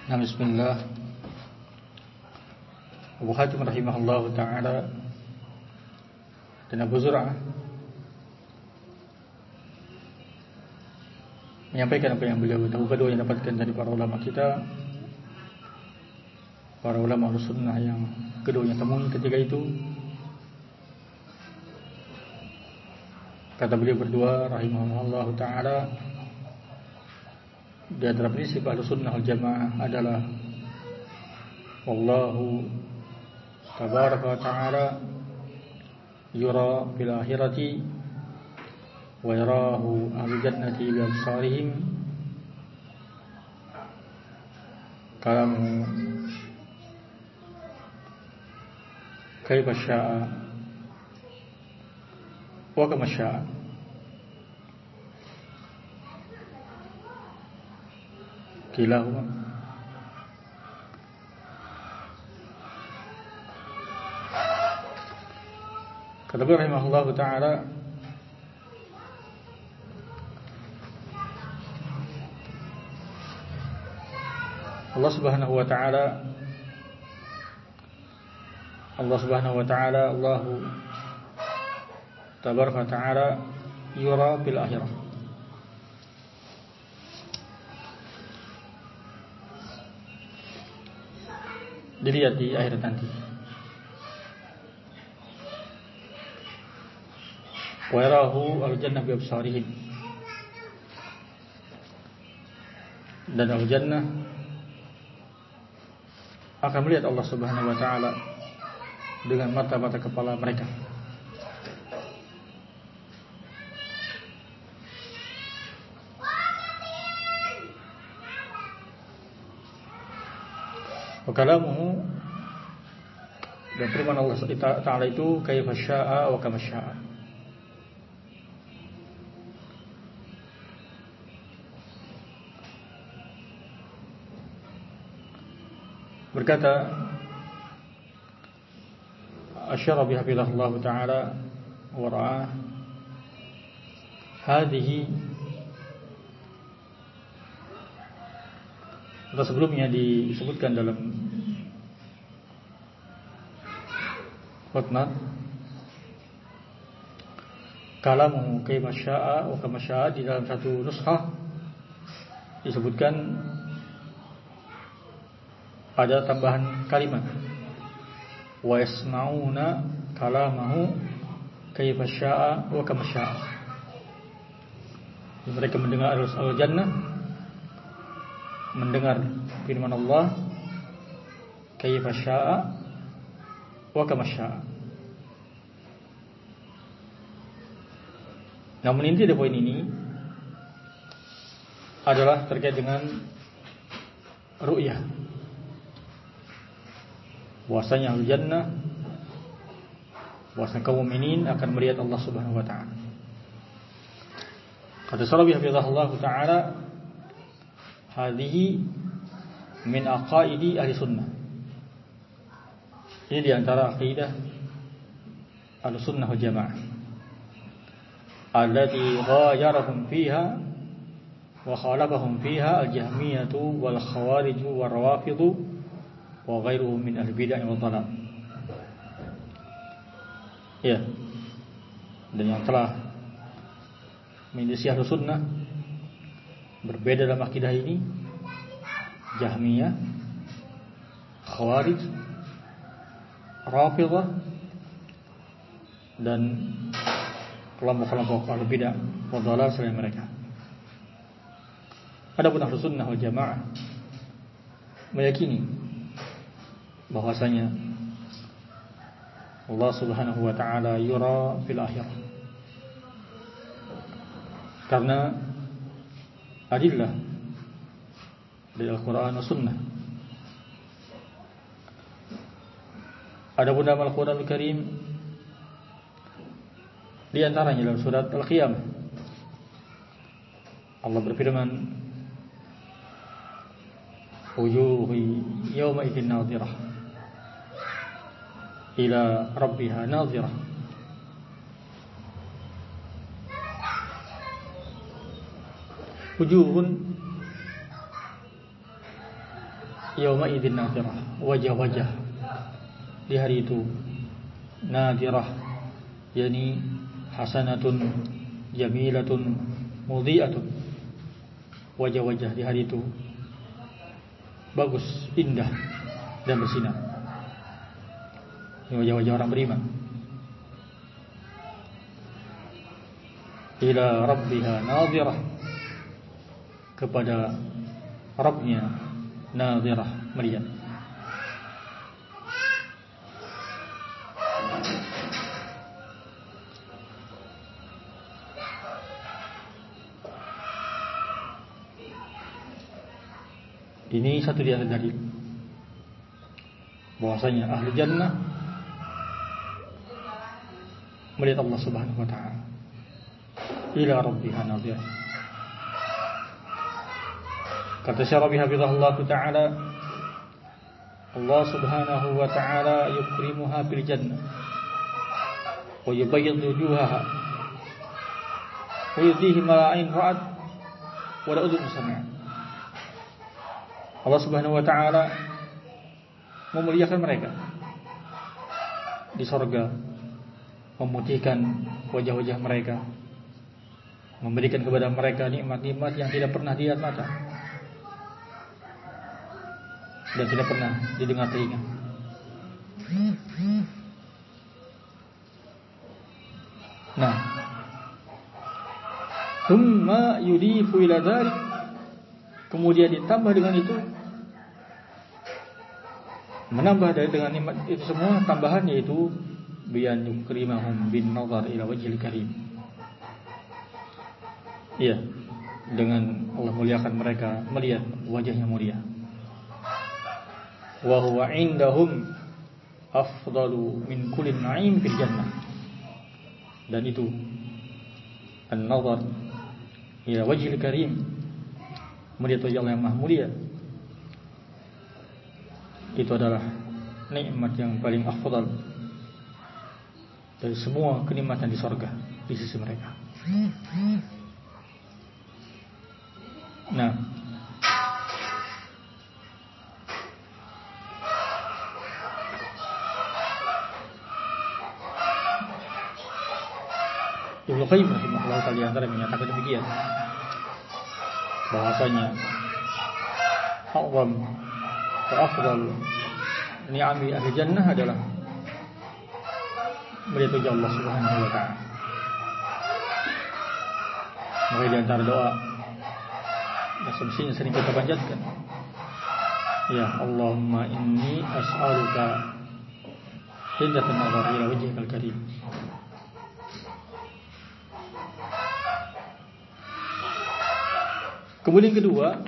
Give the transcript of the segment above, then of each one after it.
Nah, bismillah. Abu Hatim rahimahullah ta'ala dan Abu Zur'ah menyampaikan apa yang beliau tahu, kedua yang dapatkan dari para ulama kita, para ulama Ahlussunnah yang keduanya temui ketika itu. Kata beliau berdua rahimahullah ta'ala, di antara prinsip Ahlussunnah wal Jamaah adalah wallahu tabaraka wa ta'ala yura fil akhirati wa yarahu ahli jannati bi absarihim kalamu kaifa syaa wa kama syaa. Kilahuma kata beliau rahimahullah ta'ala, Allah subhanahu wa ta'ala Allahu tabaraka ta'ala yura fil akhirah, dilihat di akhirat nanti. Wa yarahu al-jannah bi absarihim, dan al-jannah akan melihat Allah Subhanahu wa taala dengan mata-mata kepala mereka. Wa kalamuhu, dan firman Allah Ta'ala itu kaifa syaa wa kama syaa. Berkata asyara biha Allah Ta'ala wa ra'ah hadhihi, atau sebelumnya disebutkan dalam khutbah kalamu kaifa syaa wa kama syaa. Di dalam satu nuskhah disebutkan ada tambahan kalimat wa yasma'una kalamahu kaifa syaa wa kama syaa. Mereka mendengar al-jannah, mendengar firman Allah kaifa syaa wa kama syaa. Namun inti dari poin ini adalah terkait dengan ru'yah, bahwasanya al-jannah, bahwasanya kaum mukminin akan melihat Allah Subhanahu wa taala. Kata Sarabi hafizahullah taala, hadhihi min aqaidi ahli sunnah. Ini di antara akidah Ahlussunnah wal Jamaah allati ghayarahum fiha wa khalafahum fiha al-jahmiyah wal khawarij wal rawafid wa ghairuhum min al-bid'ah wal dhalal. Ya, dan yang telah menjadi Ahlussunnah berbeda dalam akidah ini Jahmiyah, Khawarij, Rafidhah, dan kelompok-kelompok al-bid'ah wal dhalal selain mereka. Adapun Ahlussunnah wal Jamaah meyakini bahwasanya Allah Subhanahu wa taala yura fil akhirah, karena adillah dari Al-Quran dan Sunnah. Adapun dalam Al-Quran Al-Karim, di antaranya dalam surat Al-Qiyamah, Allah berfirman wujuhu yawma idzin nadhirah ila rabbiha nadhirah. Wujuhun yauma idzin nadirah, wajah-wajah di hari itu nadirah, yakni hasanatun jamilatun mudhi'atun. Wajah-wajah di hari itu bagus, indah dan bersinar. Ini wajah-wajah orang beriman. Ila rabbiha nadhirah, kepada Rabbnya nadhirah, melihat. Ini satu di antara dalil bahwasanya ahli jannah melihat Allah Subhanahu wa taala. Ila rabbiha nadhirah. Kata Syarabi hafizahullah taala, Allah Subhanahu wa taala yukrimuha bil jannah wa yubayyid wujuhaha wa yudhihi ma ain ra'at wa la udhun sami'at. Allah Subhanahu wa taala memuliakan mereka di surga, memutihkan wajah-wajah mereka, memberikan kepada mereka nikmat-nikmat yang tidak pernah dilihat mata dan tidak pernah didengar telinga. Nah, thumma yudifu ila dzalik, kemudian ditambah dengan itu, menambah dari dengan nikmat itu semua, tambahan yaitu bian yukrimahum bin nazar ila wajhil karim. Iya, dengan Allah muliakan mereka melihat wajahnya mulia. Wa huwa indahum afdalu min kulli na'im fil jannah. Dan itu an-nazar ila wajhil karim, melihat wajah Allah yang maha mulia, itu adalah nikmat yang paling afdal dari semua kenikmatan di surga di sisi mereka. Nah, Ibnu Qayyim rahimahullah taala antara menyatakan demikian, bahwasanya a'zam wa afdal ni'ami ahli jannah adalah melihat wajah Allah Subhanahu wa taala. Maka di antara doa yang semestinya sering kita panjatkan, ya Allahumma inni as'aluka hiddatan nazar ila wajhikal karim. Kemudian kedua,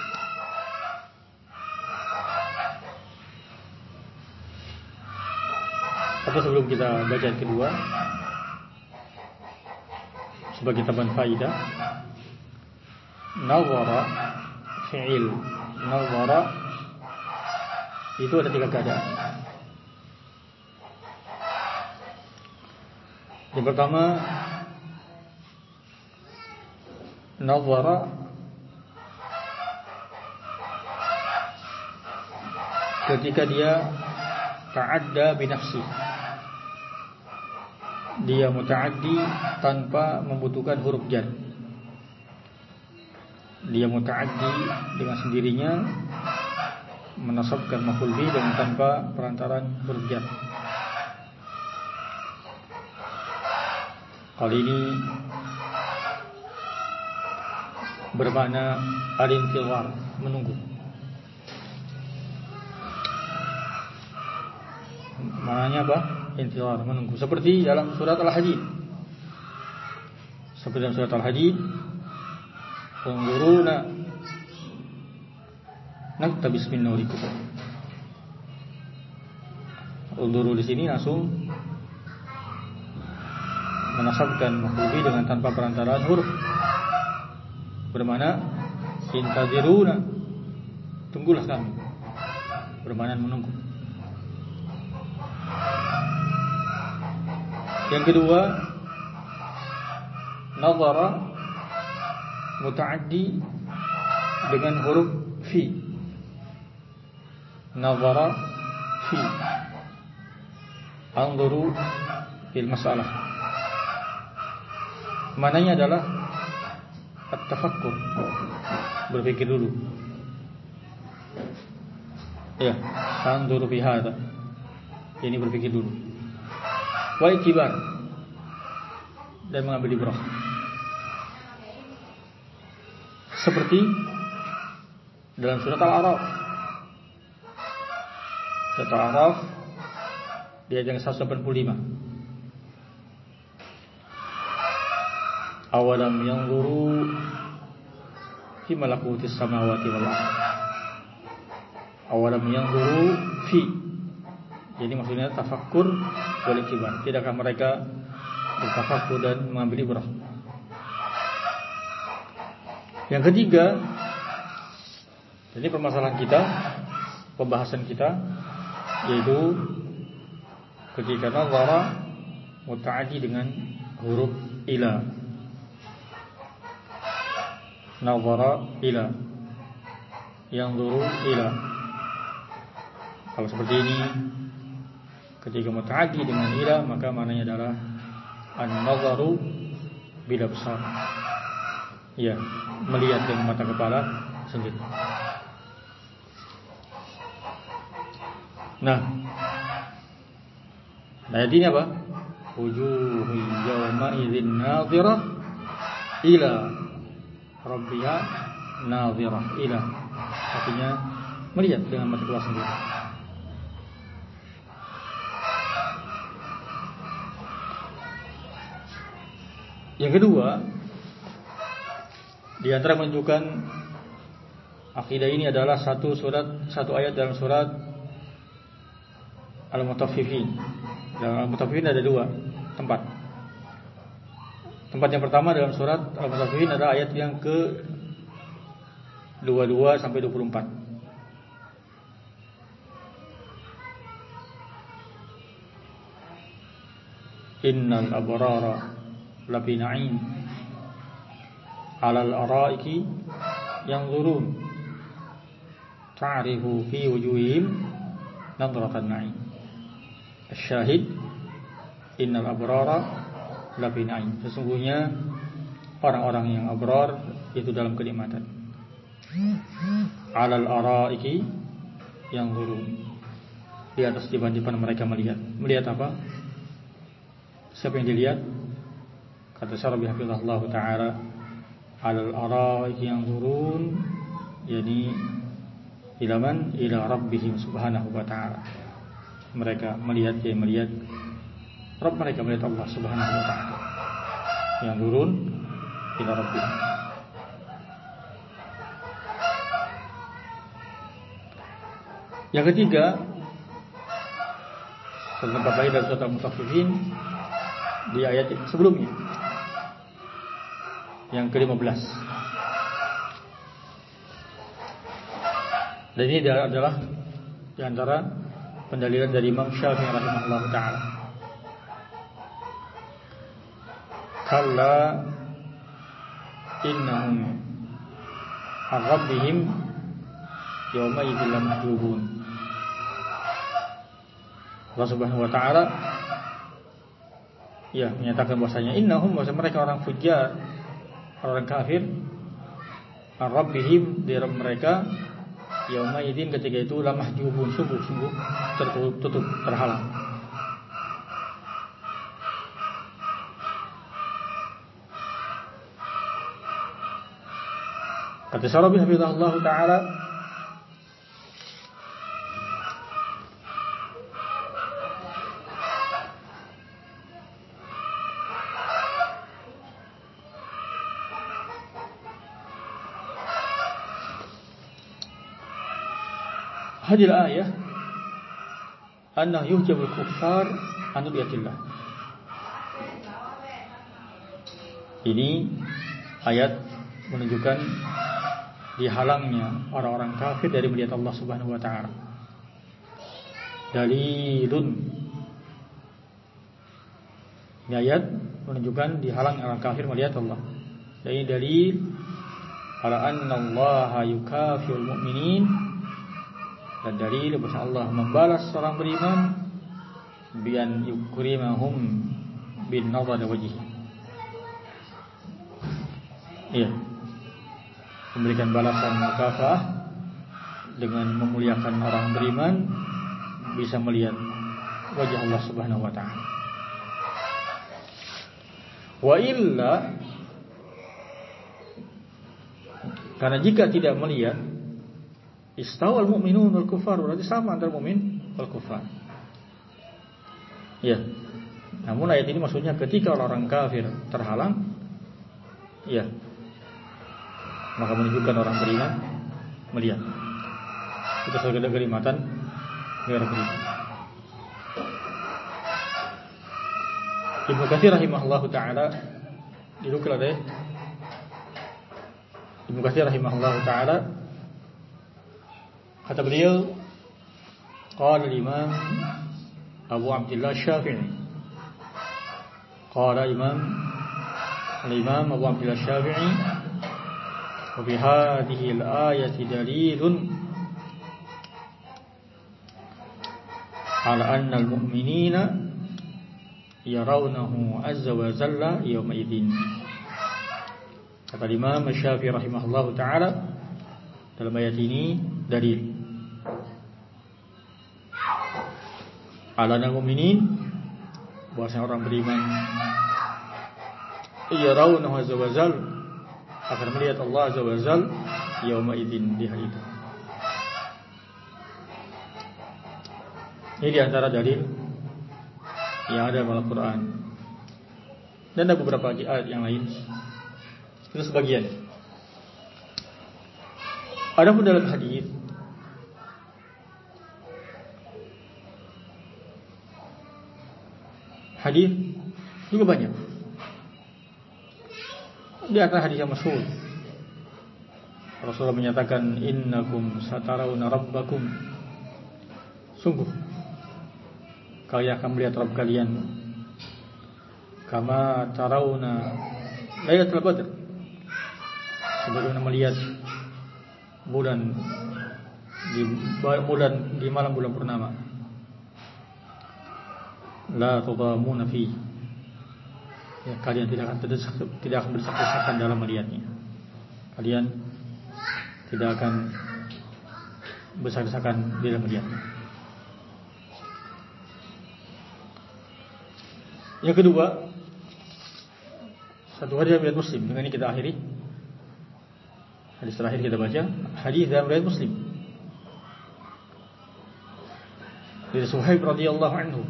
atau sebelum kita baca yang kedua, sebagai tambahan faidah, nazara fi'il nazara itu ada 3 keadaan. Yang pertama, nazara ketika dia ta'adda binafsi, dia muta'addi tanpa membutuhkan huruf jar. Dia muta'addi dengan sendirinya, menasabkan maf'ul bih dengan tanpa perantaran huruf jar. Kali ini bermakna al-intizar, menunggu. Maknanya apa? Intizar, menunggu. Seperti dalam surat Al-Hadid. Seperti dalam surat Al-Hadid, unzuruna naktabis min nurikum. Unzuru di sini langsung menasabkan maf'ul dengan tanpa perantaraan huruf. Bermakna intaziruna, tunggulah kami. Bermakna menunggu. Yang kedua, nazara muta'addi dengan huruf fi. nazara fi, anzuru fil masalah. Mananya adalah at-tafakkur, berpikir dulu. Ya, anzuru fi hadza, ini berpikir dulu. Wa itibar, dan mengambil ibrah. Seperti dalam surat Al-A'raf. Surat Al-A'raf di ayat yang 185. Awalam yanzuru fi malakutis samawati wal ardh. Awalam yanzuru fi. Jadi maksudnya tafakkur wal iktibar. Tidakkah mereka bertafakkur dan mengambil ibrah? Yang ketiga, ini permasalahan kita, pembahasan kita, yaitu ketika nazara muta'addi dengan huruf ila. Nazara ila, yanzuru ila. Kalau seperti ini, ketika muta'addi dengan ila, maka maknanya adalah an-nazaru bila besar. Ya, melihat dengan mata kepala sendiri. Nah, ayat ini apa? Wujuhul yawma idzin nadhirah ila rabbiha nadhirah. Ila artinya melihat dengan mata kepala sendiri. Yang kedua, di antara menunjukkan akidah ini adalah satu ayat dalam surat Al-Mutaffifin. Dalam Al-Mutaffifin ada dua tempat. Tempat yang pertama dalam surat Al-Mutaffifin adalah ayat yang ke 22 sampai 24. Innal abrara lafi na'im 'alal araiki yanzurun ta'rifu fi wujuhihim nadratan na'im. Asy-syahid innal abrara lafi na'im. Sesungguhnya orang-orang yang abrar itu dalam kenikmatan. 'Alal araiki yanzurun. Di atas dipan-dipan mereka melihat. Melihat apa? Siapa yang dilihat? Kata Syarabi hafizahullah ta'ala, alal araiki yanzurun, yani ila man? Ila rabbihim subhanahu wa ta'ala. Mereka melihat, dia melihat Rabb mereka, melihat Allah subhanahu wa ta'ala. Yanzurun ila rabbihim. Yang ketiga, tempat lain dari surat Al-Mutaffifin di ayat sebelumnya, yang ke-15. Dan ini adalah di antara pendalilan dari Imam Syafi'i rahimahullah ta'ala. Kalla innahum an rabbihim yawma idzin lamahjubun. Allah subhanahu wa ta'ala menyatakan bahwasanya innahum, bahwasanya mereka orang fujar, orang kafir, an rabbihim, dari Rabb mereka, yauma idzin, ketika itu, lamahjubun, sungguh-sungguh tertutup, terhalang. Kata Syarabi hafizahullah ta'ala, hadil ayah anna yuhjabul kuffar an ru'yatillah. Ini ayat menunjukkan dihalangnya orang-orang kafir dari melihat Allah subhanahu wa ta'ala. Dalilun, ini ayat menunjukkan dihalangnya orang kafir melihat Allah. Dan ini dalil ala anna Allah yukafirul mu'minin Dan dalil bahwa Allah membalas orang beriman bi an yukrimahum bin nazar wajhi. Iya. Memberikan balasan mukafah dengan memuliakan orang beriman, bisa melihat wajah Allah Subhanahu wa taala. Wa illa, karena jika tidak melihat, istawal mu'minun wal kufar, berarti sama antara mukmin wal kufar. Ya. Namun ayat ini maksudnya ketika orang kafir terhalang, ya, maka menunjukkan orang beriman melihat. Itu sebagai kelimatan biar beriman. Ibnu Katsir rahimahullahu taala dinukil oleh Ibnu Katsir rahimahullahu taala, kata beliau, qala al-Imam Abu Abdullah Syafi'i, qala al-Imam Abu Abdullah Syafi'i, wa bi hadhihi al-ayati dalilun ala anna al-mu'minina yarawnahu azza wa jalla yawma idzin. Kata Imam Syafi'i rahimahullahu taala, dalam ayat ini dalil ala al-mu'minin, bahwasanya orang beriman yarawnahu azza wa jalla akan melihat Allah azza wa jalla yawma idzin, di hari itu. Ini di antara dalil yang ada dalam Al-Quran, dan ada beberapa ayat yang lain. Itu sebagian. Adapun dalam hadis juga banyak. Di antara hadis yang masyhur, Rasulullah menyatakan, innakum satarawna rabbakum, sungguh kalian akan melihat Rabb kalian, kama tarawna Lailatul Qadar, sebagaimana melihat bulan di malam bulan purnama. La tudamuna fi, ya, kalian tidak akan berdesak-desakan dalam melihatnya. Kalian tidak akan berdesak-desakan dalam melihatnya. Yang kedua, satu hadis riwayat Muslim. Dengan ini kita akhiri. Hadis terakhir kita baca, hadis dalam riwayat Muslim dari Suhaib radhiyallahu anhu.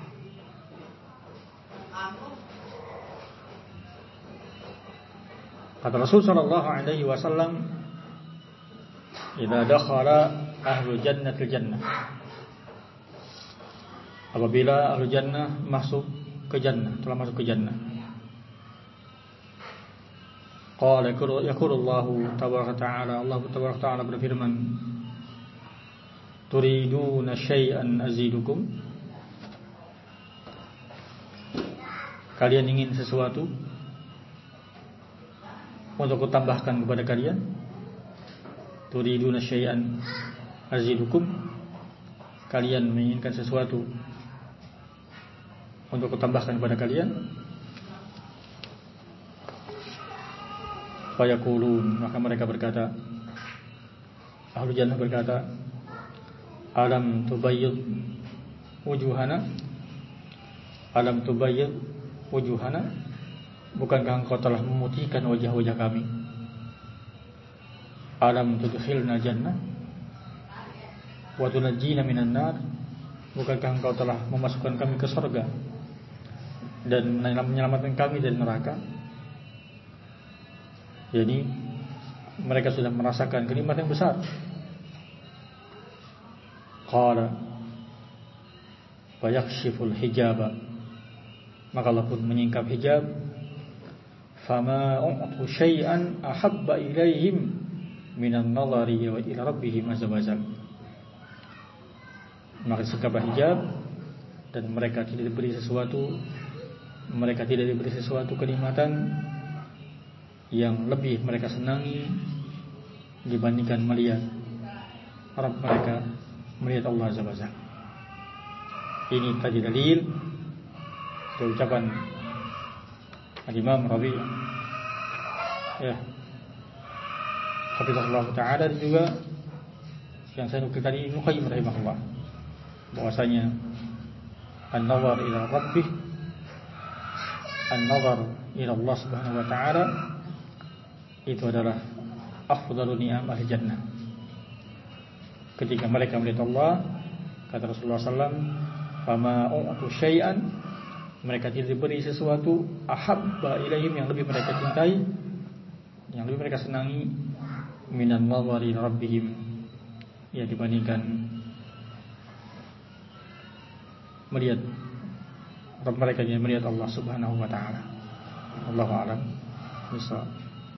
Kata Rasul sallallahu alaihi wasallam, "Idza dakhala ahlul jannatil jannah." Apabila ahlul jannah masuk ke jannah, telah masuk ke jannah. Qala yaqulullahu tabaraka ta'ala, Allah tabaraka ta'ala berfirman, turiduna syai'an azidukum, kalian ingin sesuatu untuk kutambahkan kepada kalian. Turiduna syai'an azidukum, kalian menginginkan sesuatu untuk kutambahkan kepada kalian. Fayaqulun, maka mereka berkata, ahlu jannah berkata, alam tubayyid wujuhana, alam tubayyid wujuhana, bukankah engkau telah memutihkan wajah-wajah kami? Alam tudkhilna jannah wa tunajjina minan nar, bukankah engkau telah memasukkan kami ke surga dan menyelamatkan kami dari neraka? Jadi mereka sudah merasakan kenikmatan yang besar. Qala fayakshiful hijaba, maka Allah pun menyingkap hijab. Fama u'tu syai'an ahabba ilaihim minan nazari ila rabbihim azza wa jalla, maka disingkap hijab dan mereka tidak diberi sesuatu kenikmatan yang lebih mereka senangi dibandingkan melihat Rabb mereka melihat Allah Azza wa Jalla. Ini tadi dalil dari ucapan Al-Imam Rabi' ya hafizahullah ta'ala, dan juga yang saya nukil tadi Ibnu Qayyim rahimahullah, bahwasanya an-nazar ila rabbih, an-nazar ila Allah subhanahu wa ta'ala, itu adalah afdalu ni'am ahli jannah. Ketika mereka melihat Allah, kata Rasulullah SAW, fama u'tu syai'an, mereka tidak diberi sesuatu ahabba ilaihim, yang lebih mereka cintai, yang lebih mereka senangi, minan nazari rabbihim, ya dibandingkan melihat Rabb mereka, yang melihat Allah subhanahu wa ta'ala. Allahu a'lam bishawab.